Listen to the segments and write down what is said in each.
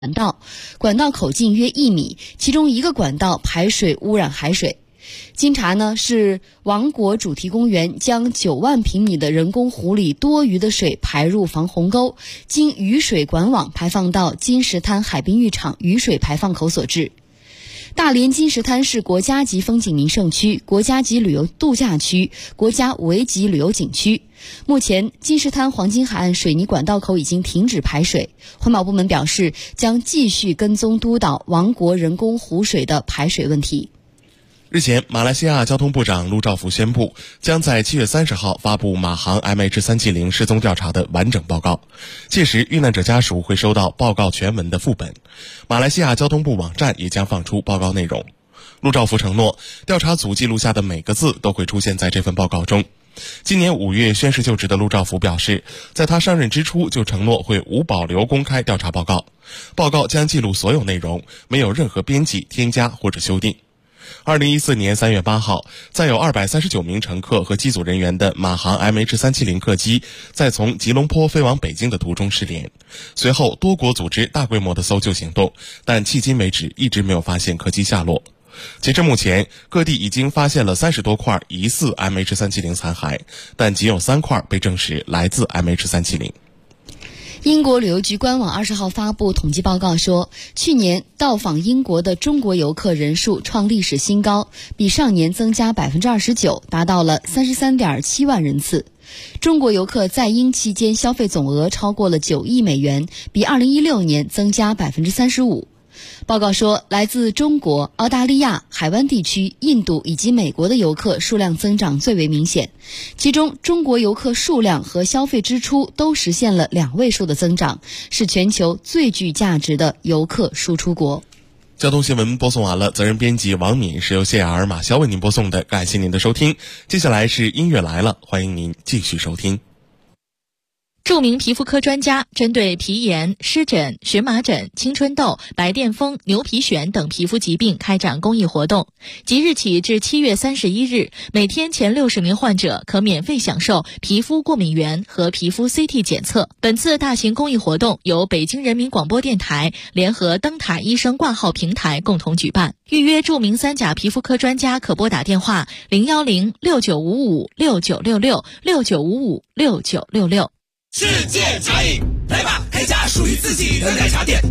管道口径约1米，其中一个管道排水污染海水。经查呢，是王国主题公园将9万平米的人工湖里多余的水排入防洪沟，经雨水管网排放到金石滩海滨浴场雨水排放口所致。大连金石滩是国家级风景名胜区、国家级旅游度假区、国家5A级旅游景区。目前，金石滩黄金海岸水泥管道口已经停止排水。环保部门表示，将继续跟踪督导王国人工湖水的排水问题。 日前，马来西亚交通部长陆兆福宣布，将在7月30号发布马航 MH370 失踪调查的完整报告，届时遇难者家属会收到报告全文的副本。马来西亚交通部网站也将放出报告内容。陆兆福承诺，调查组记录下的每个字都会出现在这份报告中。今年5月宣誓就职的陆兆福表示，在他上任之初就承诺会无保留公开调查报告，报告将记录所有内容，没有任何编辑、添加或者修订。2014年3月8号，载有239名乘客和机组人员的马航 MH370 客机在从吉隆坡飞往北京的途中失联，随后多国组织大规模的搜救行动，但迄今为止一直没有发现客机下落。截至目前，各地已经发现了30多块疑似 MH370 残骸，但仅有3块被证实来自 MH370。 英国旅游局官网20号发布统计报告说，去年到访英国的中国游客人数创历史新高，比上年增加 29%， 达到了 33.7 万人次。中国游客在英期间消费总额超过了9亿美元，比2016年增加 35%。报告说，来自中国、澳大利亚、海湾地区、印度以及美国的游客数量增长最为明显，其中中国游客数量和消费支出都实现了2位数的增长，是全球最具价值的游客输出国。 交通新闻播送完了，责任编辑王敏，是由谢雅尔、马潇为您播送的，感谢您的收听。接下来是音乐来了，欢迎您继续收听。 著名皮肤科专家针对皮炎、湿疹、荨麻疹、青春痘、白癜风、牛皮癣等皮肤疾病开展公益活动。即日起至7月31日，每天前60名患者可免费享受皮肤过敏原和皮肤 CT 检测。本次大型公益活动由北京人民广播电台联合灯塔医生挂号平台共同举办。预约著名3甲皮肤科专家可拨打电话010-6955-6966 世界茶饮，来吧，开家属于自己的奶茶店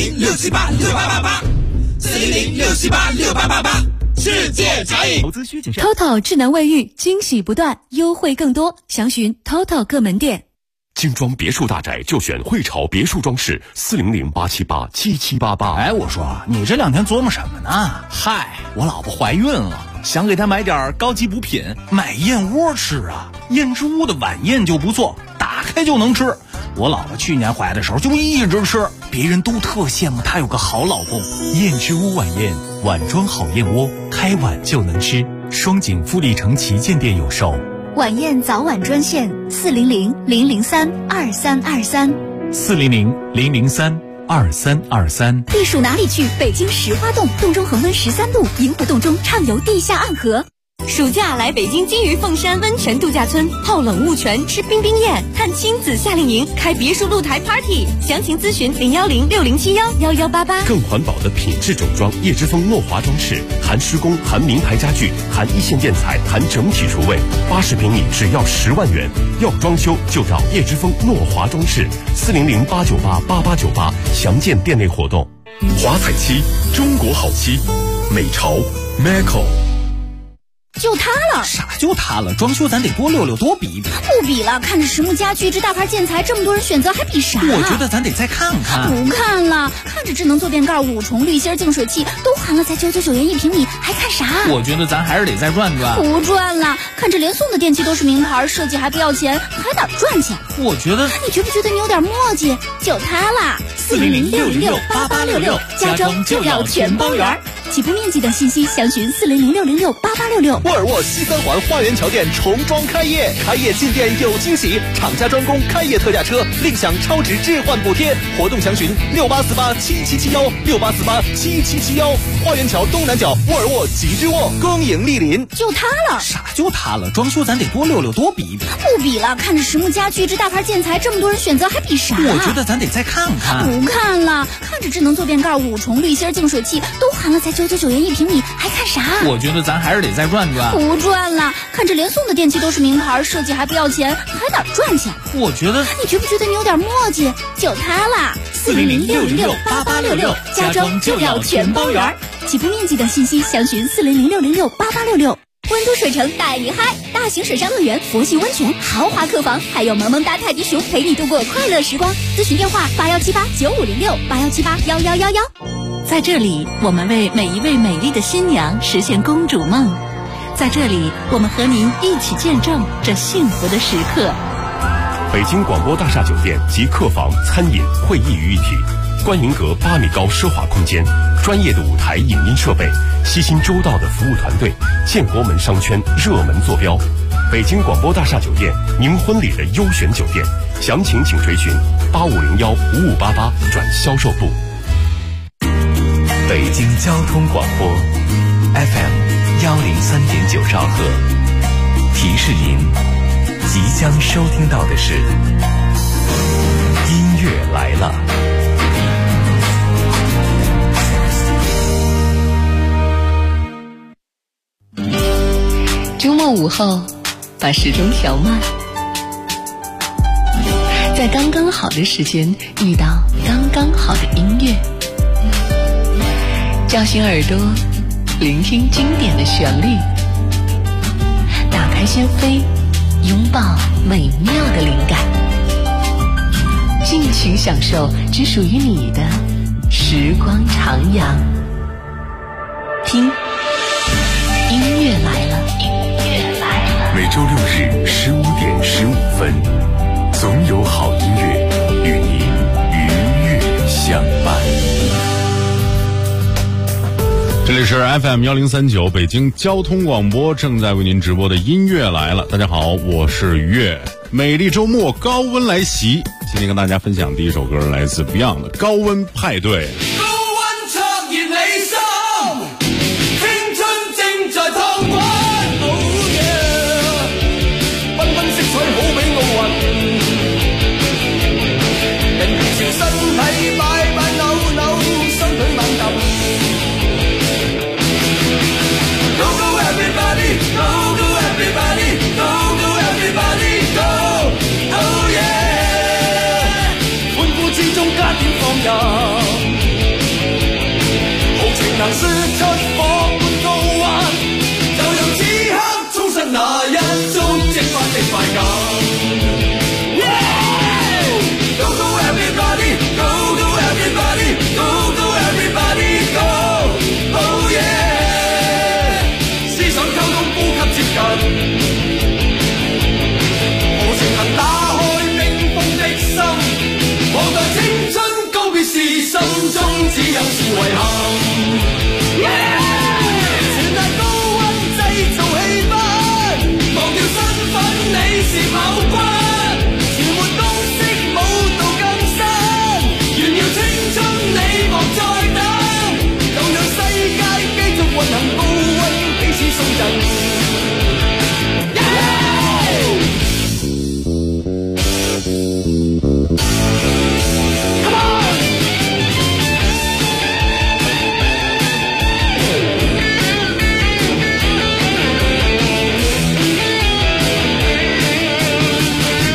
，400-678-6888，400-678-6888，世界茶饮。 投资需谨慎。TOTO 智能卫浴，惊喜不断，优惠更多，详询 TOTO 各门店。 精装别墅大宅就选汇潮别墅装饰，400-878-7788。 哎，我说你这2天琢磨什么呢？嗨，我老婆怀孕了，想给她买点高级补品，买燕窝吃啊。燕之屋的晚宴就不错，打开就能吃。我老婆去年怀的时候就一直吃，别人都特羡慕她有个好老公。 燕之屋晚宴，晚装好燕窝，开碗就能吃。双井富力城旗舰店有售。 晚宴早晚专线400-003-2323 400-003-2323。 避暑哪里去？北京石花洞，洞中恒温13度，银湖洞中畅游地下暗河。暑假来北京金鱼凤山温泉度假村，泡冷雾泉，吃冰冰宴，看亲子夏令营，开别墅露台 party。详情咨询010-6071-1188。 更环保的品质整装，叶之峰诺华装饰，含施工，含名牌家具，含一线建材，含整体厨卫，80平米只要10万元。要装修就找叶之峰诺华装饰，400-898-8898，详见店内活动。华彩漆，中国好漆，美潮 Maco。 就它了。 啥就它了？装修咱得多溜溜，多比一比。 不比了，看着实木家具这大牌建材，这么多人选择，还比啥？ 我觉得咱得再看看。 不看了，看着智能坐垫盖、5重滤芯净水器都含了，才999元1平米，还看啥？ 我觉得咱还是得再转转。 不转了，看着连送的电器都是名牌，设计还不要钱，还哪赚钱？ 我觉得， 你觉不觉得你有点磨叽？就它啦，400-606-8866，家装就要全包圆。 起步面积等信息详询4006068866。 沃尔沃西三环花园桥店重装开业，开业进店有惊喜，厂家专供开业特价车，另享超值置换补贴。活动详询68487771，68487771。花园桥东南角沃尔沃极致沃，恭迎莅临。 就它了。 啥就它了？装修咱得多溜溜多比比。 不比了，看着实木家具这大牌建材这么多人选择，还比啥？ 我觉得咱得再看看。 不看了，看着智能坐便盖、5重滤芯净水器都含了才999元1平米，还看啥？ 我觉得咱还是得再转转。 不转了，看着连送的电器都是名牌，设计还不要钱，还哪赚钱？ 我觉得你觉不觉得你有点墨迹？就它啦，4006068866，家装就要全包圆。起步面积等信息详询4006068866。温都水城带你嗨，大型水上乐园、佛系温泉、豪华客房，还有萌萌哒泰迪熊陪你度过快乐时光。咨询电话81789506，81781111。 在这里，我们为每一位美丽的新娘实现公主梦。在这里，我们和您一起见证这幸福的时刻。 北京广播大厦酒店集客房、餐饮、会议于一体，观银阁8米高奢华空间，专业的舞台影音设备，悉心周到的服务团队，建国门商圈热门坐标。北京广播大厦酒店，您婚礼的优选酒店，详情请垂询85015588转销售部。 北京交通广播 FM103.9兆赫，提示您即将收听到的是音乐来了。 周末午后，把时钟调慢，在刚刚好的时间遇到刚刚好的音乐，叫醒耳朵，聆听经典的旋律，打开心扉，拥抱美妙的灵感，尽情享受只属于你的时光徜徉。听，音乐来了，音乐来了。 每周6日15:15，总有好音乐与你愉悦相伴。 这里是 FM1039 北京交通广播，正在为您直播的音乐来了。大家好，我是于越。美丽周末，高温来袭。今天跟大家分享第一首歌来自 Beyond 的《高温派对》。 高温灼熱你心，青春正在燙滾。Oh yeah， 繽紛色彩好比奧運，人潮身體擺擺扭扭，雙腿猛揼。Go go everybody, go go everybody, go go everybody, go, oh yeah！ 歡呼之中加點放任，豪情能說出火般高溫，就讓此刻衝失那一種蒸發的快感。Go go everybody, go go everybody, go go everybody, go, oh yeah！ 思想溝通呼吸接近，何情能打開冰封的心，望待青春告別時，心中只有是遺憾。全賴高溫製造氣氛，忘掉身份你是某君，全沒公式舞蹈更新，炫耀青春你莫再等，就讓世界繼續運行，高溫彼此送贈。Come on！ 高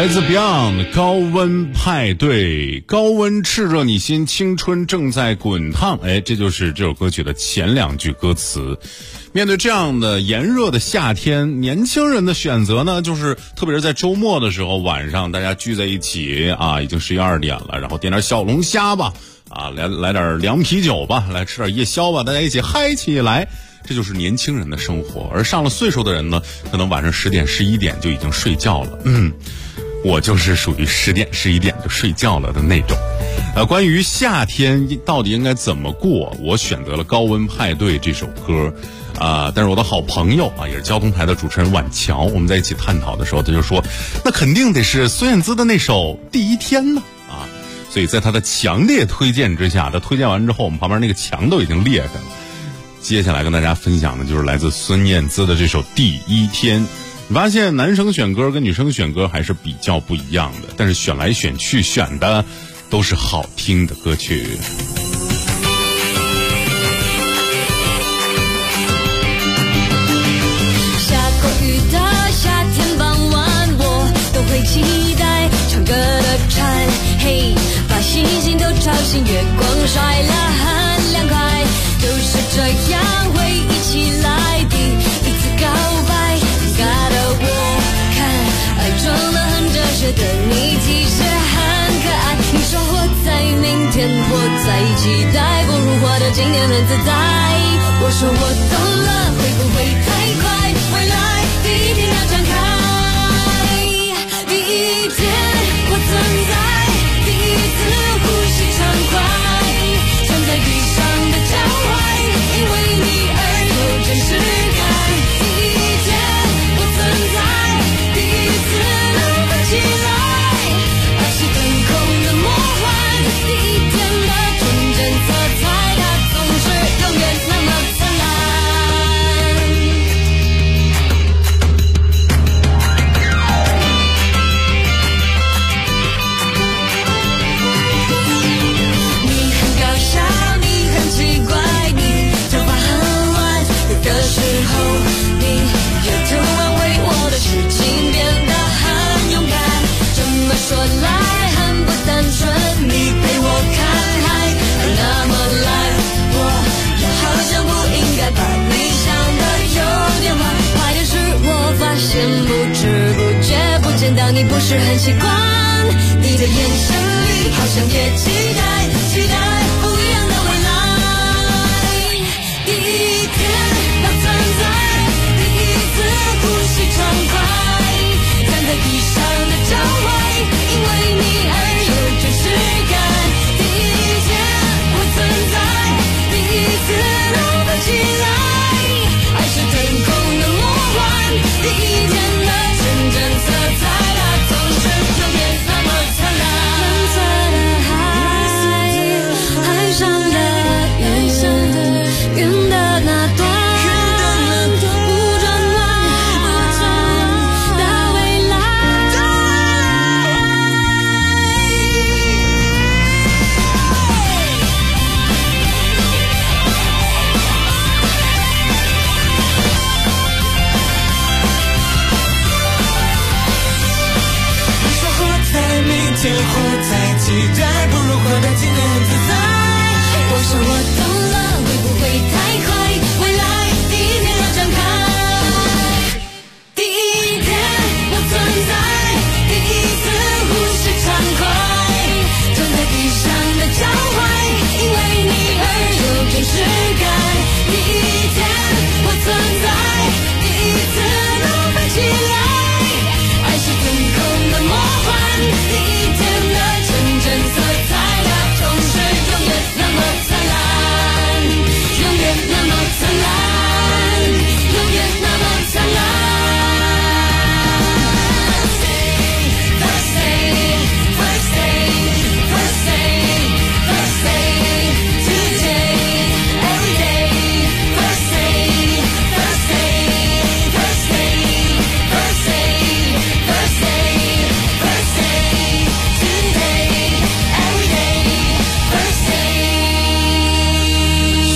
来自 Beyond 高温派对，高温炽热你心，青春正在滚烫。这就是这首歌曲的前两句歌词。面对这样的炎热的夏天，年轻人的选择呢，就是特别是在周末的时候，晚上大家聚在一起啊，已经11、12点了，然后点点小龙虾吧，啊，来点凉啤酒吧，来吃点夜宵吧，大家一起嗨起来。这就是年轻人的生活。而上了岁数的人呢，可能晚上10点、11点就已经睡觉了。我就是属于10点、11点就睡觉了的那种。关于夏天到底应该怎么过，我选择了《高温派对》这首歌。但是我的好朋友也是交通台的主持人婉乔，我们在一起探讨的时候，他就说，那肯定得是孙燕姿的那首《第一天》呢啊！所以在他的强烈推荐之下，他推荐完之后，我们旁边那个墙都已经裂开了。接下来跟大家分享的就是来自孙燕姿的这首《第一天》。你发现男生选歌跟女生选歌还是比较不一样的，但是选来选去选的都是好听的歌曲。 夏天傍晚，我都会期待唱歌的蝉，嘿，把星星都吵醒，月光晒了很凉快，就是这样会一起来第一次告白，尴尬的我看，爱装得很哲学的你其实很可爱，你说活在明天，活在期待，不如活得今天很自在，我说我懂了，会不会太快？未来第一天要展开，第一天我存在，第一次呼吸畅快，站在地上的脚踝，因为你而有真实感，第一天我存在，第一次能飞起来，爱是腾空的魔幻，第一天的纯真色彩，它总是永远那么灿烂。说来很不单纯，你陪我看海，那么来，我也好像不应该把你想的有点坏，坏的是我发现不知不觉不见到你不是很习惯，你的眼神里好像也期待不一样的未来，第一天要存在，第一次呼吸畅快，站在地上的脚踝，因为你而有真实感，第一天我存在，第一次能飞起来，爱是腾空的魔幻，第一天的纯真色彩，它总是永远那么灿烂，蓝色的海，海上的云，云的那端，不转弯的未来，你说活在明天，活在期待，不如活得今天很自在，我说我懂了，会不会太快？未来第一天要展开，第一天我存在，第一次呼吸畅快，站在地上的脚踝，因为你而有真实感，第一天我存在，第一次能飞起来，爱是腾空的魔幻，第一天的纯真色彩，它总是永远那么灿烂，永远那么灿烂，永远那么灿烂。First thing, first thing, first thing, first thing, today, every day.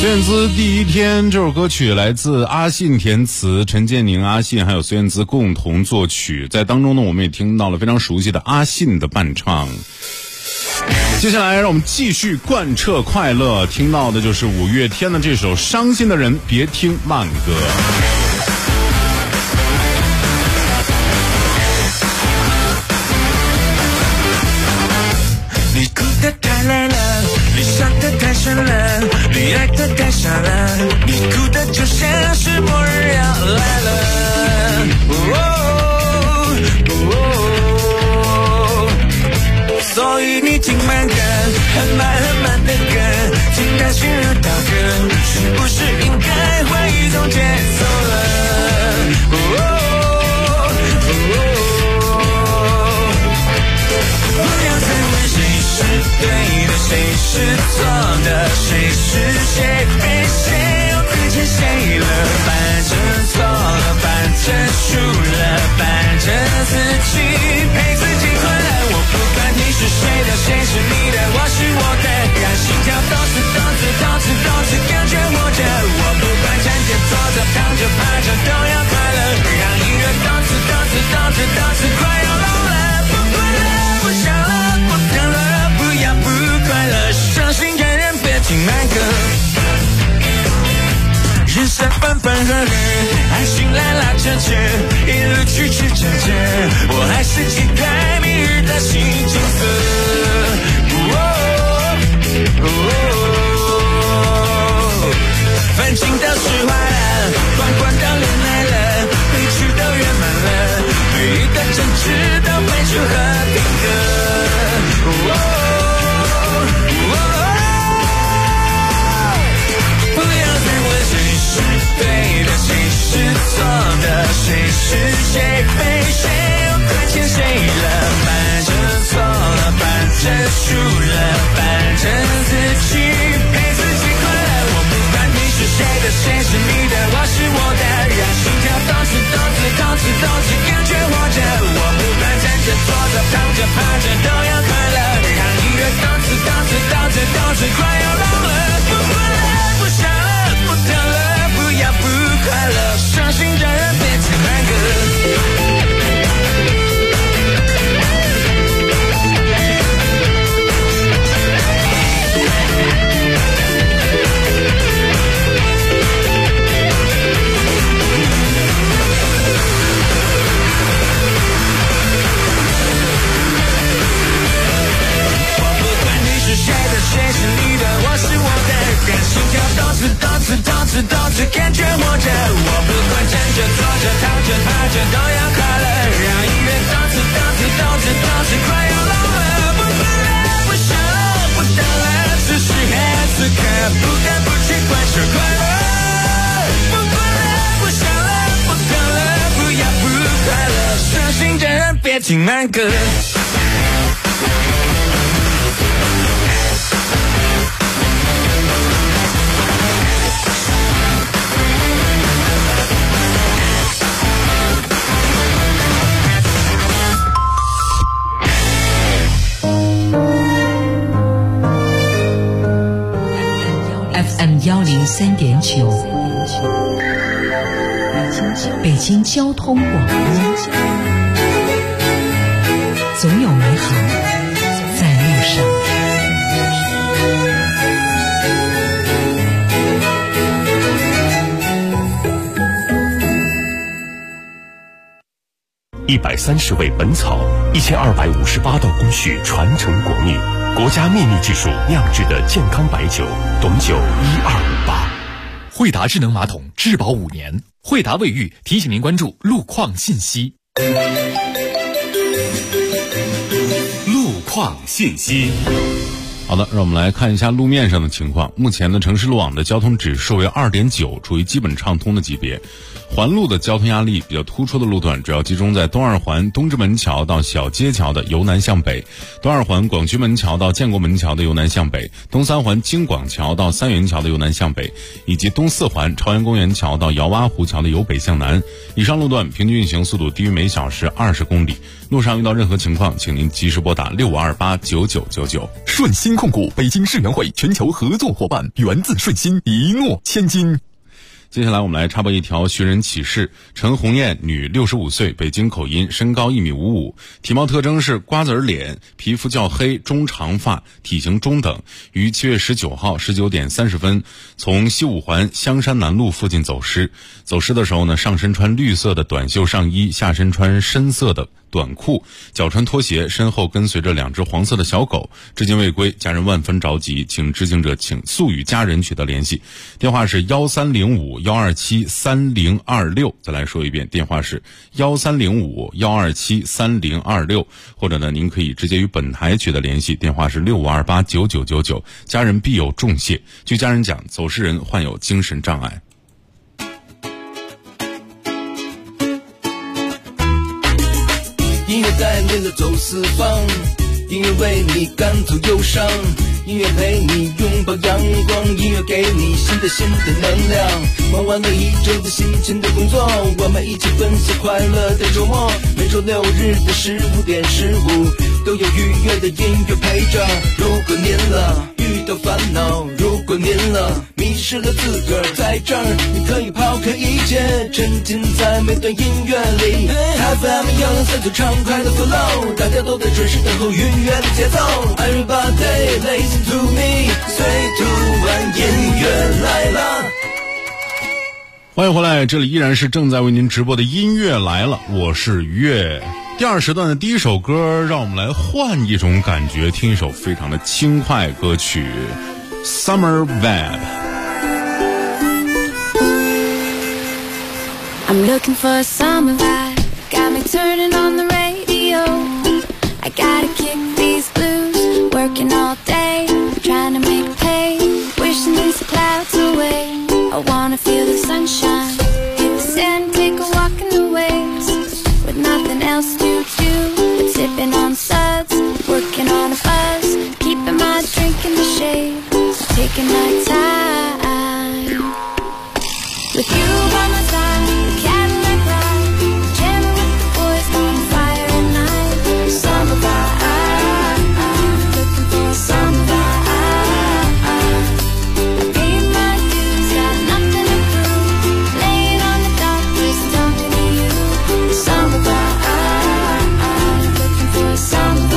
孙燕姿第一天这首歌曲来自阿信填词，陈建宁、阿信还有孙燕姿共同作曲，在当中呢我们也听到了非常熟悉的阿信的伴唱。接下来让我们继续贯彻快乐，听到的就是五月天的这首《伤心的人别听慢歌》。 你哭得太累了，你伤得太深了，你爱得太傻了，你哭得就像是末日要来了。所以你听慢歌，很慢很慢的歌，听它心如刀割，是不是应该换一种节奏了？不要再问谁是对的，谁是错的，谁是谁被谁又亏欠谁了？反正错了，反正输了，反正自己陪自己快乐。我不管你是谁的，谁是你的，我是我的，让心跳动次动次动次动次感觉活着。我不管站着坐着躺着趴着都要快乐，让音乐动次动次动次动次快要聋了。不快乐不想了不疼了，不要不快乐，伤心的人别听慢歌。人生分分合合，爱情来拉扯扯，一路曲曲折折，我还是期待明日的新景色。烦情都释怀了，关关都恋爱了，悲剧都圆满了，对弈的争执都会出和平的。不要再问谁是对的，谁是错的，谁是谁被谁又亏欠谁了？反正错了，反正输了，反正自己陪自己快乐。我不管你是谁的，谁是你的，我是我的，让心跳动次动次动次动次感觉活着。我不管站着坐着躺着趴着都要快乐，让音乐动次动次动次动次快要聋了。不快乐不想了不疼了，不要不快乐，伤心的人别听慢歌。谁的谁是你的，我是我的，让心跳动次动次动次动次感觉活着。我不管站着坐着躺着趴着都要快乐，让音乐动次动次动次动次快要聋了。不快乐不想了不等了，此时此刻不得不去贯彻快乐。不快乐不想了不等了，不要不快乐，伤心的人别听慢歌。 FM103.9，北京交通广播，总有美好在路上。 130味本草，1258道工序传承国秘，国家秘密技术酿制的健康白酒，董酒1258。 惠达智能马桶质保5年，惠达卫浴提醒您关注路况信息。 路况信息。 好的，让我们来看一下路面上的情况。目前呢，城市路网的交通指数为2.9，处于基本畅通的级别。环路的交通压力比较突出的路段，主要集中在东二环东直门桥到小街桥的由南向北，东二环广渠门桥到建国门桥的由南向北，东三环京广桥到三元桥的由南向北，以及东四环朝阳公园桥到姚洼湖桥的由北向南。以上路段平均运行速度低于每小时20公里。 路上遇到任何情况，请您及时拨打65289999。 顺鑫控股，北京世园会全球合作伙伴，源自顺鑫，一诺千金。 接下来我们来插播一条寻人启事。陈红艳，女，65岁，北京口音，身高1.55米，体貌特征是瓜子脸，皮肤较黑，中长发，体型中等。于7月19号19点30分从西五环香山南路附近走失。走失的时候呢，上身穿绿色的短袖上衣，下身穿深色的短裤，脚穿拖鞋，身后跟随着2只黄色的小狗，至今未归，家人万分着急，请知情者请速与家人取得联系。电话是1305-127-3026，再来说一遍，电话是1305-127-3026，或者呢，您可以直接与本台取得联系，电话是65289999，家人必有重谢。据家人讲，走失人患有精神障碍。 音乐带领了走四方，音乐为你赶走忧伤，音乐陪你拥抱阳光，音乐给你新的能量。忙完了一周的辛勤的工作，我们一起分享快乐的周末。每周6日的15点15，都有愉悦的音乐陪着。如果您了遇到烦恼，如果您了迷失了自个儿，在这儿你可以抛开一切，沉浸在每段音乐里。FM 103就畅快的 flow， 大家都在准时等候愉悦的节奏。Everybody listen to me， 最突然音乐来了。 欢迎回来，这里依然是正在为您直播的音乐来了，我是月。第2时段的第一首歌，让我们来换一种感觉，听一首非常的轻快歌曲 Summer Vibe。I'm looking for a summer vibe, got me turning on the radio. I gotta kick these blues, working all day, trying to make pay, wishing these clouds away. I wanna feel the sunshine, hit the sand, take a walk in the waves, with nothing else to do but sipping on suds, working on a buzz, keeping my drink in the shade, taking my time. With you by my side, Cadillac ride, jamming with the boys on fire at night. Summer vibe, looking for a summer vibe. I paid my dues, got nothing to prove, laying on the dock, just talking to you. Summer vibe, looking for a summer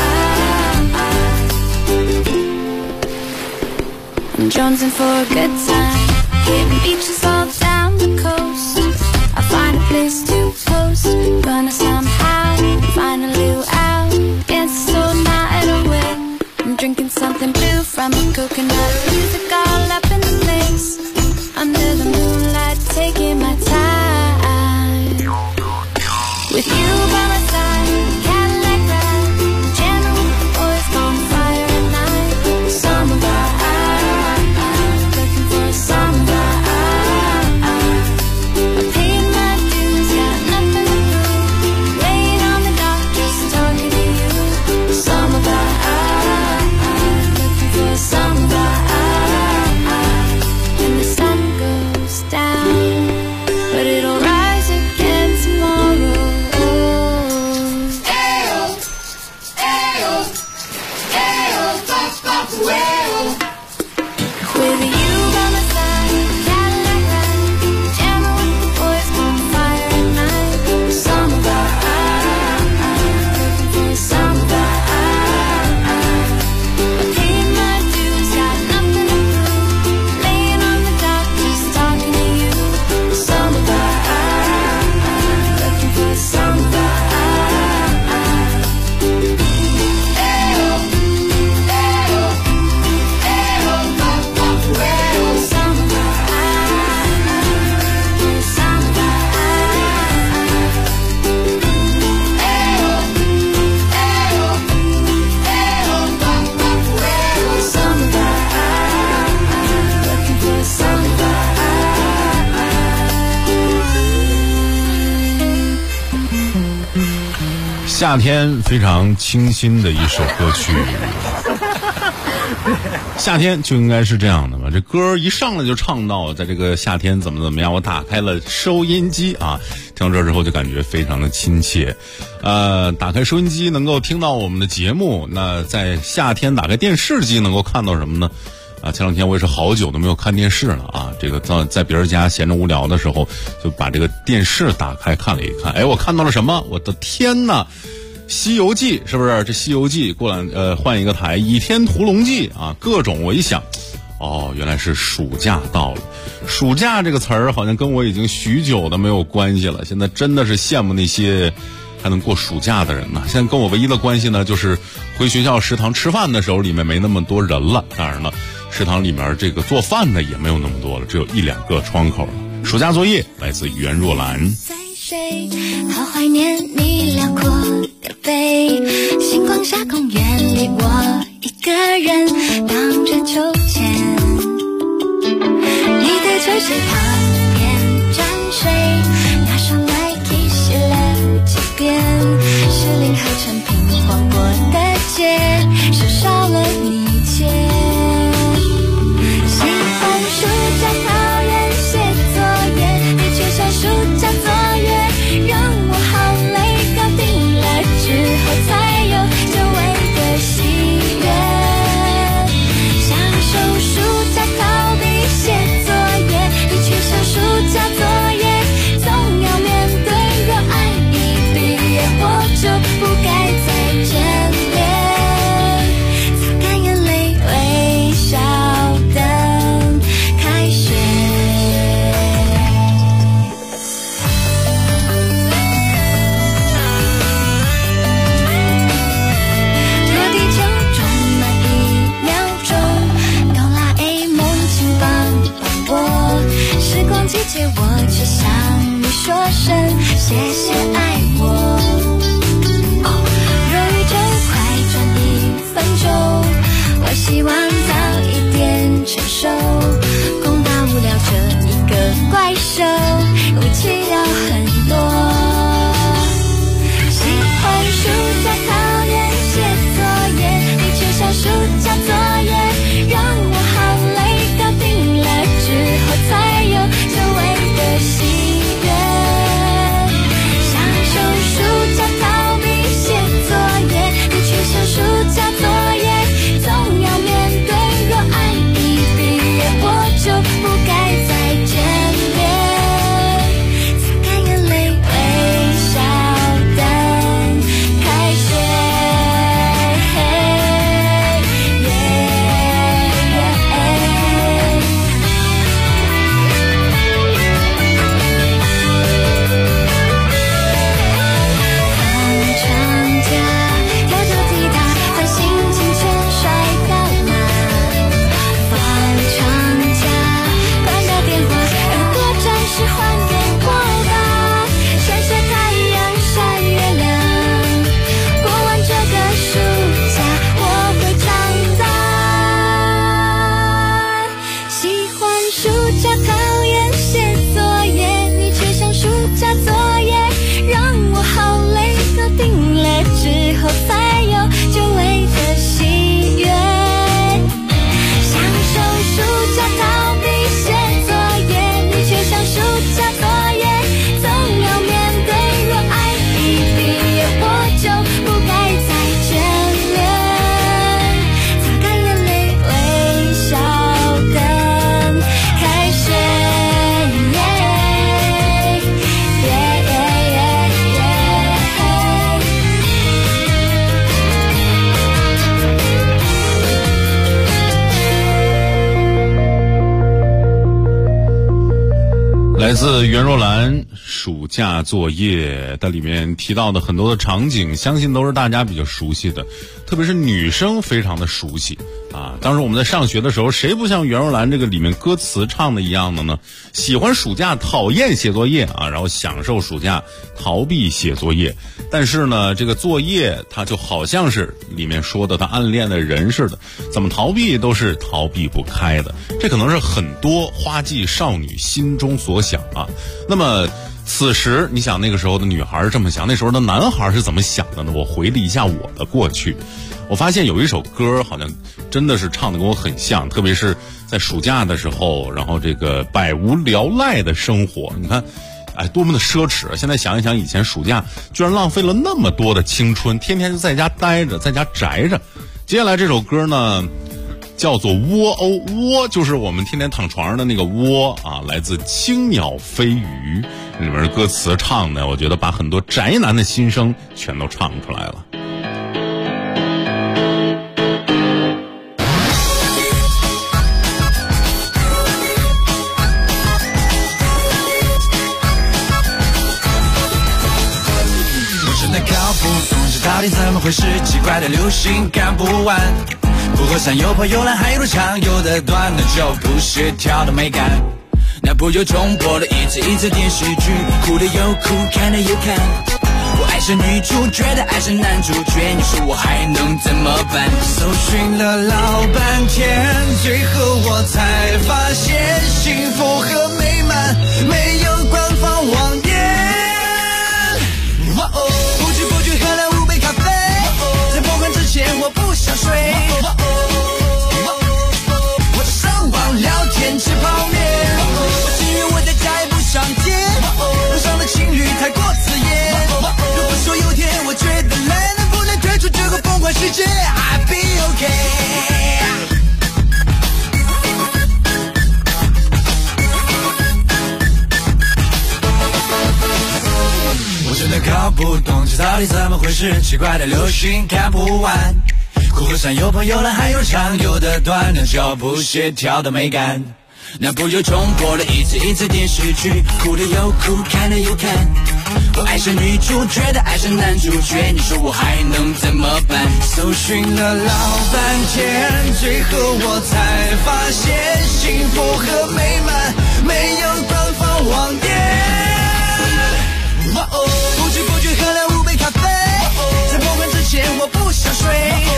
vibe. I'm jonesing for a good time, hitting beaches all down the coast. I find a place to post, gonna somehow find a little out, dance all night away. I'm drinking something blue from a coconut, music all up in the place, under the moonlight, taking my time. With you by my side, Cadillac ride, jamming with the boys on fire at night. Summer vibe, looking for a summer vibe. I paid my dues, got nothing to prove, laying on the dock, just talking to you. Summer vibe, looking for a summer vibe. And the sun goes down, but it'll rise again tomorrow. Ayo, ayo, ayo, pop, pop, well. With you by my side, Cadillac ride, jamming with the boys on fire at night. Summer vibe, looking for a summer vibe. I paid my dues, got nothing to prove, laying on the dock, just talking to you. Summer vibe, looking for a summer vibe. Ayo, ayo, ayo, pop, pop, well. Summer vibe, summer vibe. Ayo, ayo, ayo, pop, pop, well. Summer vibe, looking for a summer vibe. 夏天非常清新的一首歌曲， 夏天就应该是这样的嘛，这歌一上来就唱到在这个夏天怎么样，我打开了收音机啊，听到这之后就感觉非常的亲切。打开收音机能够听到我们的节目，那在夏天打开电视机能够看到什么呢？前两天我也是好久都没有看电视了啊，这个在别人家闲着无聊的时候就把这个电视打开看了一看，哎，我看到了什么？我的天哪！西游记是不是？这西游记过来换一个台，倚天屠龙记啊，各种我一想，哦，原来是暑假到了。暑假这个词儿好像跟我已经许久的没有关系了，现在真的是羡慕那些还能过暑假的人呢。现在跟我唯一的关系呢，就是回学校食堂吃饭的时候里面没那么多人了，当然了，食堂里面这个做饭的也没有那么多了，只有1-2个窗口了。暑假作业来自袁若兰。 好怀念你辽阔的背，星光下公园里我一个人荡着秋千，你的城市旁边站睡，拿上 Nike 写了几遍，士林和成品逛过的街，少少了你肩，喜欢暑假讨厌写作业，你却像暑假作业让我好累，搞定了之后才有久违的喜悦，享受暑假逃避写作业，你却像暑假作业总要面对，若爱一毕业我就不该再眷恋，擦干眼泪微笑等开学。季节我只向你说声谢谢爱我，若宇宙快转1分钟，我希望早一点成熟，攻打不了这一个怪兽，武器要很多，喜欢暑假讨厌写作业，你却像暑假作业让我好累，搞定了之后才有久违的喜悦，享受暑假逃避写作业，你却像暑假作业总要面对，若爱一毕业我就不该再眷恋，擦干眼泪微笑等开学。 来自袁若兰暑假作业的里面提到的很多的场景，相信都是大家比较熟悉的，特别是女生非常的熟悉啊。当时我们在上学的时候，谁不像袁若兰这个里面歌词唱的一样的呢？喜欢暑假，讨厌写作业啊，然后享受暑假，逃避写作业。但是呢，这个作业它就好像是里面说的他暗恋的人似的，怎么逃避都是逃避不开的。这可能是很多花季少女心中所想啊。那么此时你想那个时候的女孩是这么想，那时候的男孩是怎么想的呢？我回忆一下我的过去， 我发现有一首歌好像真的是唱的跟我很像，特别是在暑假的时候，然后这个百无聊赖的生活，你看哎，多么的奢侈啊！现在想一想，以前暑假居然浪费了那么多的青春，天天就在家待着，在家宅着。接下来这首歌呢叫做窝鸥，窝就是我们天天躺床上的那个窝啊，来自青鸟飞鱼，里面的歌词唱的，我觉得把很多宅男的心声全都唱出来了。 我真的搞不懂这到底怎么回事，奇怪的流行看不完，不和善有破有烂，还有长有的短，那就不协调的美感。那不就重播了一次一次电视剧，哭的有哭，看的有看。我爱上女主角的爱上男主角，你说我还能怎么办？搜寻了老半天，最后我才发现，幸福和美满没有官方网页。不知不觉喝了5杯咖啡，在崩溃之前我不想睡。我上网聊天吃泡面，我只愿我在家也不上街。路上的情侣太过刺眼，如果说有天我觉得累，能不能退出这个疯狂世界 ？I'll be okay。我真的搞不懂这到底怎么回事，奇怪的流行看不完，哭和善有破有烂，还有长有的短，那叫不协调的美感。那不就重播了一次一次电视剧，哭的有哭，看的有看。我爱上女主角的爱上男主角，你说我还能怎么办？搜寻了老半天，最后我才发现，幸福和美满没有官方网页。不知不觉喝了5杯咖啡，在崩溃之前我不想睡。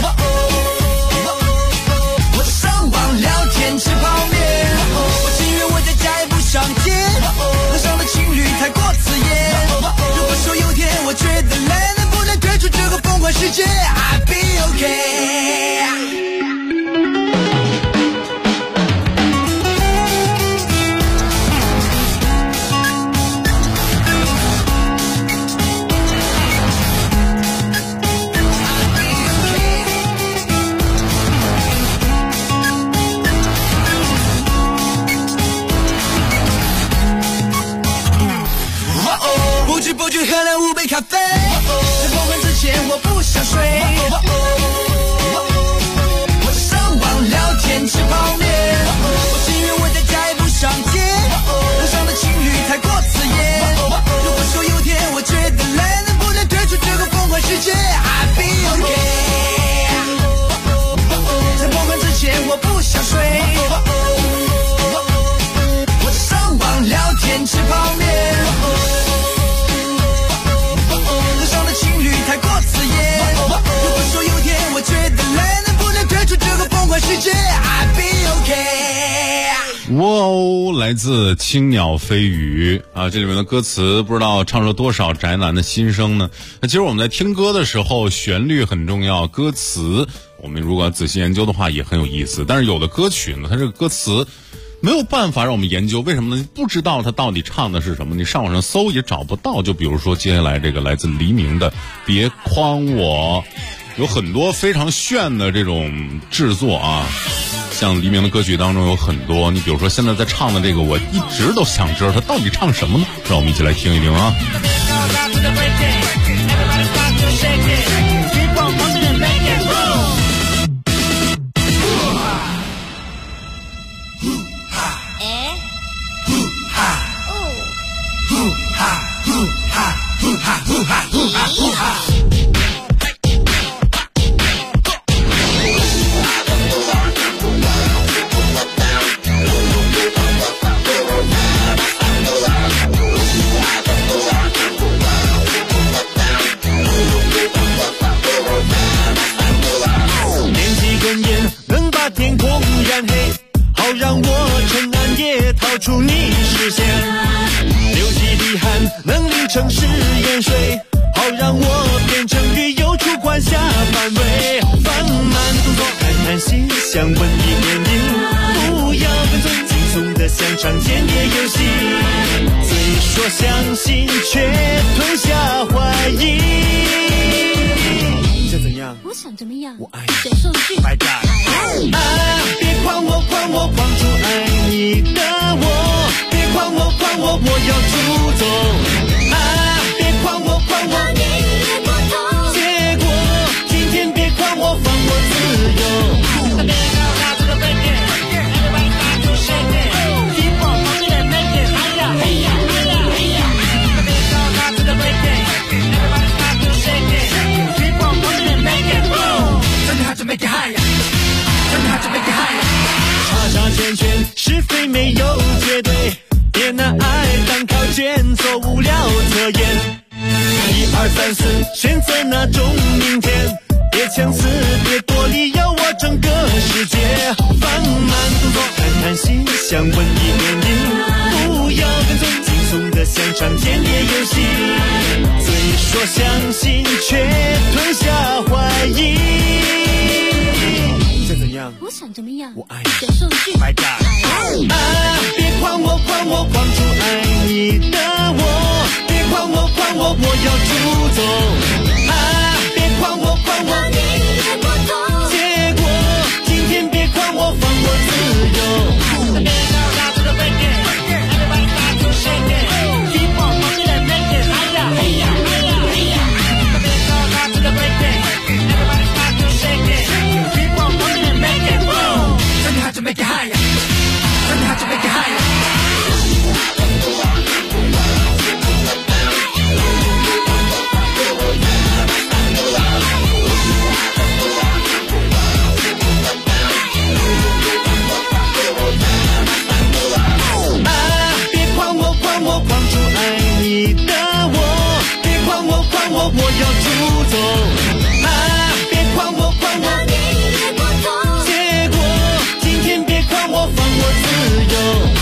我上网聊天吃泡面，我情愿我在家也不上街。路上的情侣太过刺眼，如果说有天我觉得累，能不能退出这个疯狂世界 ？I'll be okay。不知不觉喝了5杯咖啡，在崩溃之前我不想睡。我上网聊天吃泡面，我情愿我在家也不上街。路上的情侣太过刺眼，如果说有天我觉得累，能不能退出这个疯狂世界 ？I'll be okay。在崩溃之前我不想睡。我上网聊天吃泡面。太过刺眼，如果说有天我觉得累，能不能退出这个疯狂世界 ？I'll be okay。 窝鸥来自青鸟飞鱼啊，这里面的歌词不知道唱出了多少宅男的心声呢？那其实我们在听歌的时候，旋律很重要，歌词我们如果仔细研究的话也很有意思。但是有的歌曲呢，它这个歌词没有办法让我们研究，为什么呢？不知道他到底唱的是什么，你上网上搜也找不到。就比如说接下来这个来自黎明的《别诓我》，有很多非常炫的这种制作啊，像黎明的歌曲当中有很多。你比如说现在在唱的这个，我一直都想知道他到底唱什么呢？让我们一起来听一听啊。 念几根烟能把天空染黑，好让我趁暗夜逃出你视线。流几滴汗能令城市淹水，好让我变成鱼游出管辖范围。 心，想问一遍你，不要跟踪，轻松的像场间谍游戏。嘴说相信，却吞下怀疑。想怎样？ 我想怎么样？ 我爱你。 谁说的句？ 拜拜。别诓我，诓我，诓出爱你的我。别诓我，诓我，我要出走。别诓我，诓我， 你也过头。 结果今天别诓我，放我自由。叉叉圈圈，是非没有绝对，别拿爱当考卷做无聊测验。1、2、3、4，选择哪种明天？别强词，别多理由，我整个世界。放慢动作，看看心，想问一遍你，不要跟踪，轻松的像场间谍游戏。嘴说相信，却吞下怀疑。想怎样？ 我想怎么样？ 我爱你。 谁说的句？ 拜拜。别诓我，诓我，诓出爱你的我。别诓我，诓我，我要出走。别诓我，诓我， 你也过头。 结果今天别诓我，放我自由。 Make it higher. Learn how to make it higher. 别诓我，诓我，诓出爱你的我。别诓我，诓我，我要出走。别诓我，诓我， 你也过头。 结果今天别诓我，放我自由。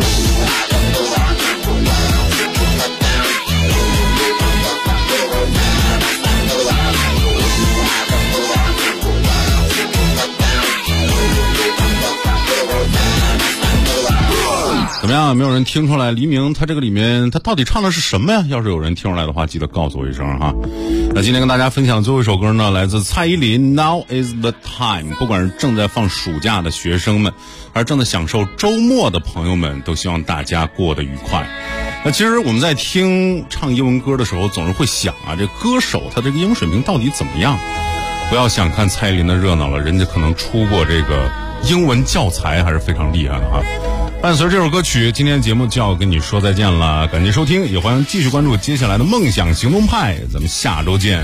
怎么样？有没有人听出来黎明他这个里面他到底唱的是什么呀？要是有人听出来的话，记得告诉我一声哈。那今天跟大家分享最后一首歌呢，来自蔡依林 Now is the time。 不管是正在放暑假的学生们，还是正在享受周末的朋友们，都希望大家过得愉快。那其实我们在听唱英文歌的时候，总是会想啊，这歌手他这个英文水平到底怎么样？不要想看蔡依林的热闹了，人家可能出过这个英文教材，还是非常厉害的哈。伴随这首歌曲，今天节目就要跟你说再见了，感谢收听，也欢迎继续关注接下来的梦想行动派，咱们下周见。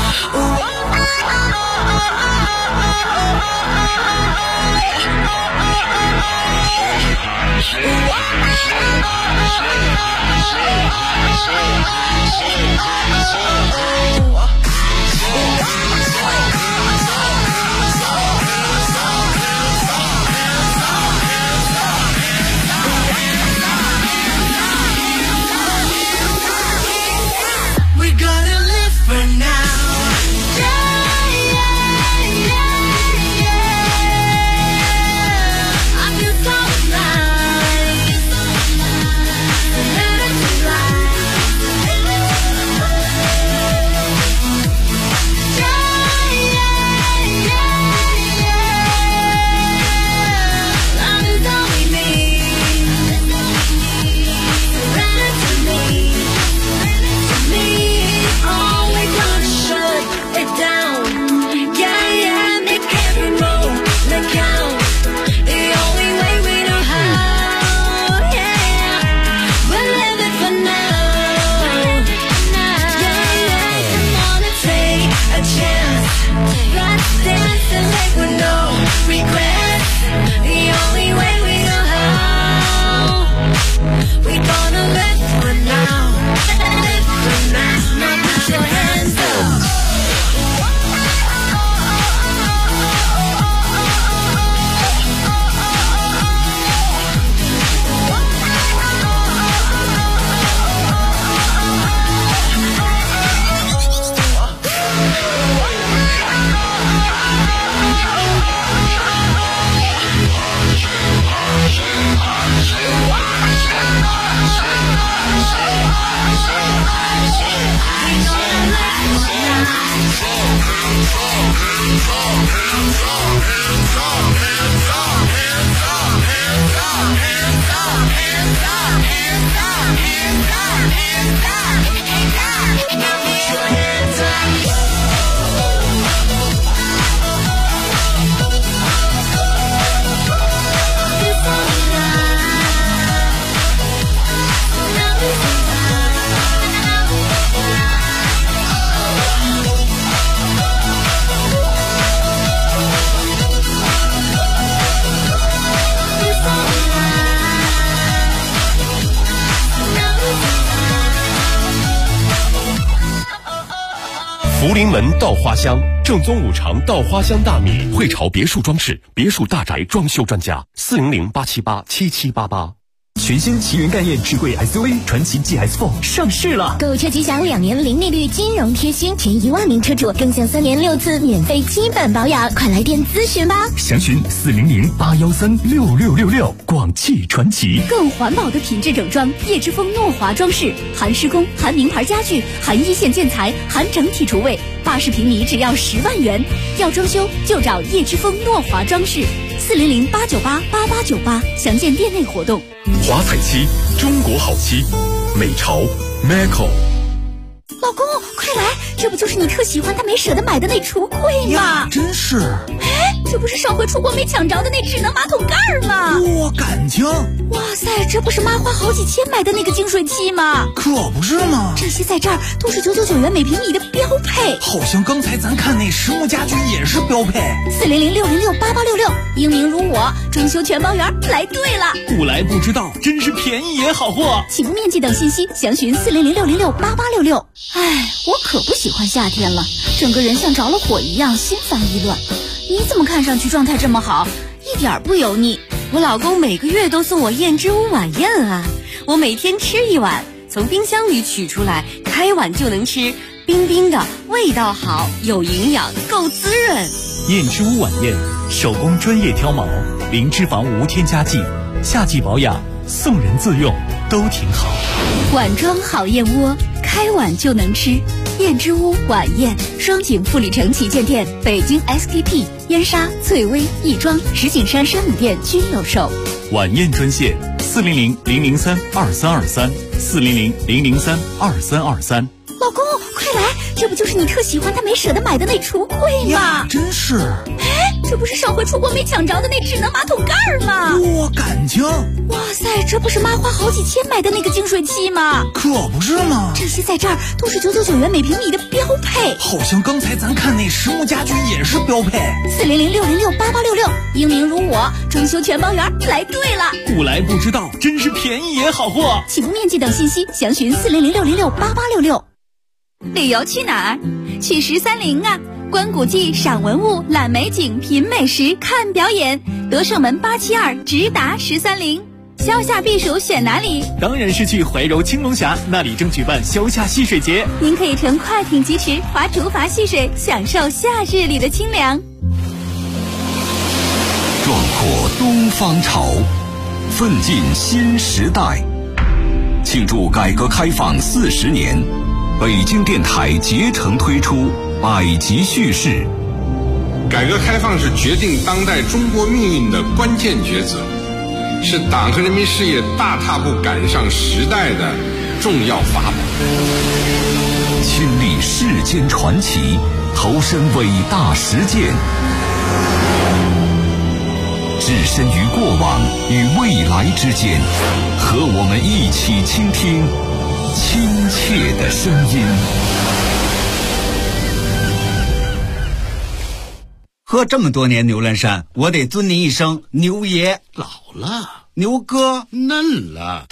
Oh, 福临门稻花香，正宗五常稻花香大米，汇潮别墅装饰、别墅大宅装修专家，400-878-7788。 全新奇云概念智慧 SUV 传祺 GS4 上市了， 购车即享2年零利率金融贴心，前1万名车主更享3年6次免费基本保养，快来电咨询吧。 详询400-813-6666，广汽传祺。 更环保的品质整装，叶之峰诺华装饰，含施工、含名牌家具、含一线建材、含整体厨卫，80平米只要10万元。要装修就找叶之峰诺华装饰，400-898-8898，详见店内活动。 华彩漆，中国好漆，美潮 Macco。 老公，快来，这不就是你特喜欢但没舍得买的那橱柜吗？ 真是。 哎，这不是上回出国没抢着的那智能马桶盖吗？ 多感情！ 哇塞，这不是妈花好几千买的那个净水器吗？ 可不是吗？ 这些在这儿都是999元每平米的标配。 好像刚才咱看那实木家居也是标配。 400-606-8866，英明如我，装修全包圆，来对了。 不来不知道，真是便宜也好货。 起步面积等信息详询400-606-8866。哎，我可不喜欢夏天了，整个人像着了火一样，心烦意乱。你怎么看上去状态这么好，一点不油腻？ 我老公每个月都送我燕之屋晚宴啊，我每天吃1碗，从冰箱里取出来，开碗就能吃，冰冰的，味道好，有营养，够滋润。 燕之屋晚宴，手工专业挑毛，零脂肪无添加剂，夏季保养，送人自用都挺好。 碗装好燕窝，开碗就能吃。燕之屋晚宴，双井富力城旗舰店、北京 SKP、燕莎、翠微、亦庄、石景山山姆店均有售。 晚宴专线400-003-2323，400-003-2323。 老公，快来，这不就是你特喜欢但没舍得买的那橱柜吗？ 真是。 哎，这不是上回出国没抢着的那智能马桶盖吗？ 多感情！ 哇塞，这不是妈花好几千买的那个净水器吗？ 可不是吗？ 这些在这儿都是999元每平米的标配。 好像刚才咱看那实木家居也是标配。 400-606-8866，英明如我，装修全包圆，来对了。 不来不知道，真是便宜也好货。 起步面积等信息详询400-606-8866。旅游去哪儿？去13陵啊！观古迹、赏文物、览美景、品美食、看表演。德胜门872直达13陵。消夏避暑选哪里？ 当然是去怀柔青龙峡，那里正举办消夏戏水节。 您可以乘快艇疾驰，划竹筏戏水，享受夏日里的清凉。 壮阔东方潮，奋进新时代。庆祝改革开放40年，北京电台竭诚推出百集叙事。 改革开放是决定当代中国命运的关键抉择，是党和人民事业大踏步赶上时代的重要法宝。 亲历世间传奇，投身伟大实践，置身于过往与未来之间，和我们一起倾听亲切的声音。 喝这么多年牛栏山，我得尊您一声牛爷。 老了， 牛哥嫩了。